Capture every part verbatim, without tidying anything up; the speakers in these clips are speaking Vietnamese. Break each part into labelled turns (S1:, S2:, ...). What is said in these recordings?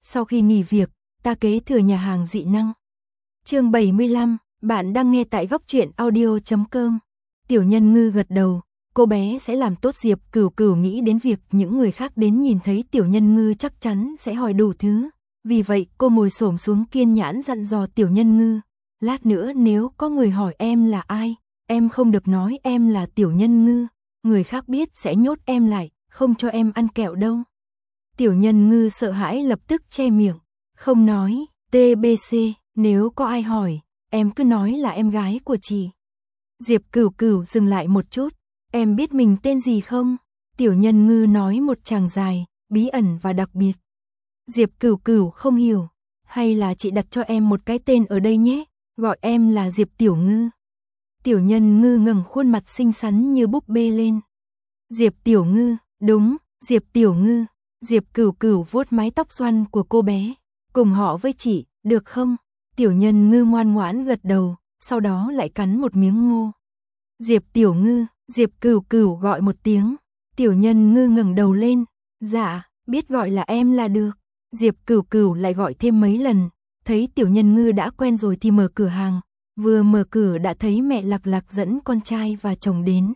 S1: Sau khi nghỉ việc, ta kế thừa nhà hàng dị năng. Chương bảy mươi lăm, bạn đang nghe tại góc truyện audio chấm com. Tiểu Nhân Ngư gật đầu, cô bé sẽ làm tốt. Diệp Cửu Cửu nghĩ đến việc những người khác đến nhìn thấy Tiểu Nhân Ngư chắc chắn sẽ hỏi đủ thứ. Vì vậy cô ngồi xổm xuống kiên nhẫn dặn dò Tiểu Nhân Ngư. Lát nữa nếu có người hỏi em là ai, em không được nói em là Tiểu Nhân Ngư. Người khác biết sẽ nhốt em lại, không cho em ăn kẹo đâu. Tiểu Nhân Ngư sợ hãi lập tức che miệng, không nói. tê bê xê, nếu có ai hỏi, em cứ nói là em gái của chị. Diệp Cửu Cửu dừng lại một chút. Em biết mình tên gì không? Tiểu Nhân Ngư nói một tràng dài, bí ẩn và đặc biệt. Diệp Cửu Cửu không hiểu. Hay là chị đặt cho em một cái tên ở đây nhé, gọi em là Diệp Tiểu Ngư. Tiểu Nhân Ngư ngẩng khuôn mặt xinh xắn như búp bê lên. Diệp Tiểu Ngư, đúng, Diệp Tiểu Ngư. Diệp Cửu Cửu vuốt mái tóc xoăn của cô bé. Cùng họ với chị, được không? Tiểu Nhân Ngư ngoan ngoãn gật đầu, sau đó lại cắn một miếng ngô. Diệp Tiểu Ngư, Diệp Cửu Cửu gọi một tiếng. Tiểu Nhân Ngư ngẩng đầu lên. Dạ, biết gọi là em là được. Diệp Cửu Cửu lại gọi thêm mấy lần. Thấy Tiểu Nhân Ngư đã quen rồi thì mở cửa hàng. Vừa mở cửa đã thấy mẹ Lạc Lạc dẫn con trai và chồng đến.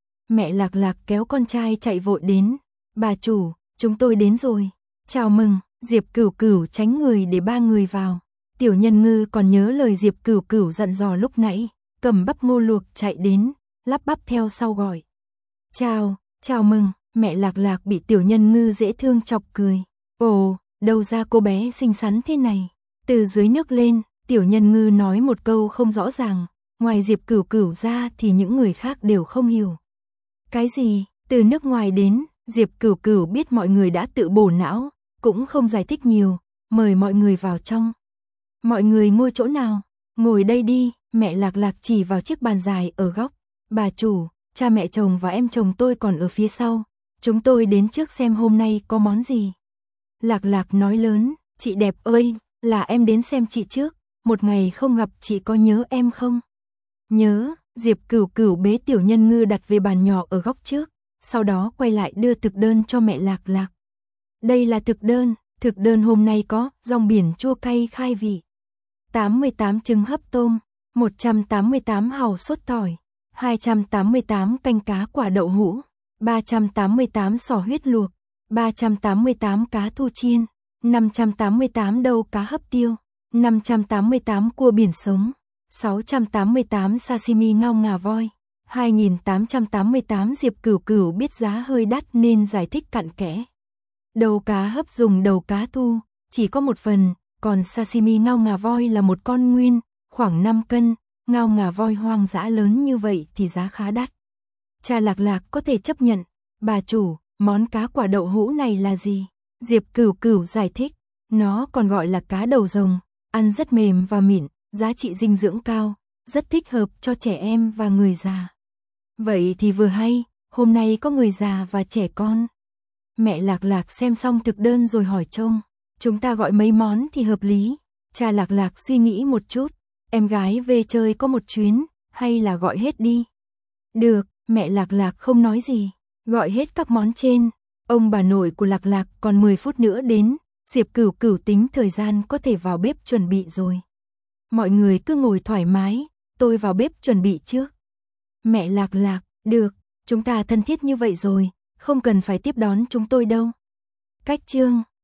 S1: Mẹ Lạc Lạc kéo con trai chạy vội đến. Bà chủ, chúng tôi đến rồi. Chào mừng. Diệp Cửu Cửu tránh người để ba người vào. Tiểu Nhân Ngư còn nhớ lời Diệp Cửu Cửu dặn dò lúc nãy, cầm bắp ngô luộc chạy đến, lắp bắp theo sau gọi. Chào, chào mừng. Mẹ Lạc Lạc bị Tiểu Nhân Ngư dễ thương chọc cười. Ồ, đâu ra cô bé xinh xắn thế này. Từ dưới nước lên, Tiểu Nhân Ngư nói một câu không rõ ràng. Ngoài Diệp Cửu Cửu ra thì những người khác đều không hiểu. Cái gì? Từ nước ngoài đến. Diệp Cửu Cửu biết mọi người đã tự bổ não, cũng không giải thích nhiều, mời mọi người vào trong. Mọi người ngồi chỗ nào? Ngồi đây đi. Mẹ Lạc Lạc chỉ vào chiếc bàn dài ở góc. Bà chủ, cha mẹ chồng và em chồng tôi còn ở phía sau. Chúng tôi đến trước xem hôm nay có món gì. Lạc Lạc nói lớn, chị đẹp ơi, là em đến xem chị trước. Một ngày không gặp chị có nhớ em không? Nhớ. Diệp Cửu Cửu bế Tiểu Nhân Ngư đặt về bàn nhỏ ở góc trước, sau đó quay lại đưa thực đơn cho mẹ Lạc Lạc. Đây là thực đơn, thực đơn hôm nay có rong biển chua cay khai vị, tám mươi tám trứng hấp tôm, một trăm tám mươi tám hàu sốt tỏi, hai trăm tám mươi tám canh cá quả đậu hũ, ba trăm tám mươi tám sò huyết luộc, ba trăm tám mươi tám cá thu chiên, năm trăm tám mươi tám đầu cá hấp tiêu, năm trăm tám mươi tám cua biển sống, sáu trăm tám mươi tám sashimi ngao ngà voi, hai nghìn tám trăm tám mươi tám. Diệp Cửu Cửu biết giá hơi đắt nên giải thích cặn kẽ. Đầu cá hấp dùng đầu cá thu, chỉ có một phần, còn sashimi ngao ngà voi là một con nguyên, khoảng năm cân, ngao ngà voi hoang dã lớn như vậy thì giá khá đắt. Cha Lạc Lạc có thể chấp nhận. Bà chủ, món cá quả đậu hũ này là gì? Diệp Cửu Cửu giải thích, nó còn gọi là cá đầu rồng, ăn rất mềm và mịn, giá trị dinh dưỡng cao, rất thích hợp cho trẻ em và người già. Vậy thì vừa hay, hôm nay có người già và trẻ con. Mẹ Lạc Lạc xem xong thực đơn rồi hỏi trông, chúng ta gọi mấy món thì hợp lý? Cha Lạc Lạc suy nghĩ một chút, em gái về chơi có một chuyến, hay là gọi hết đi? Được, mẹ Lạc Lạc không nói gì, gọi hết các món trên. Ông bà nội của Lạc Lạc còn mười phút nữa đến, Diệp Cửu Cửu tính thời gian có thể vào bếp chuẩn bị rồi. Mọi người cứ ngồi thoải mái, tôi vào bếp chuẩn bị trước. Mẹ Lạc Lạc, được, chúng ta thân thiết như vậy rồi, không cần phải tiếp đón chúng tôi đâu. Cách chương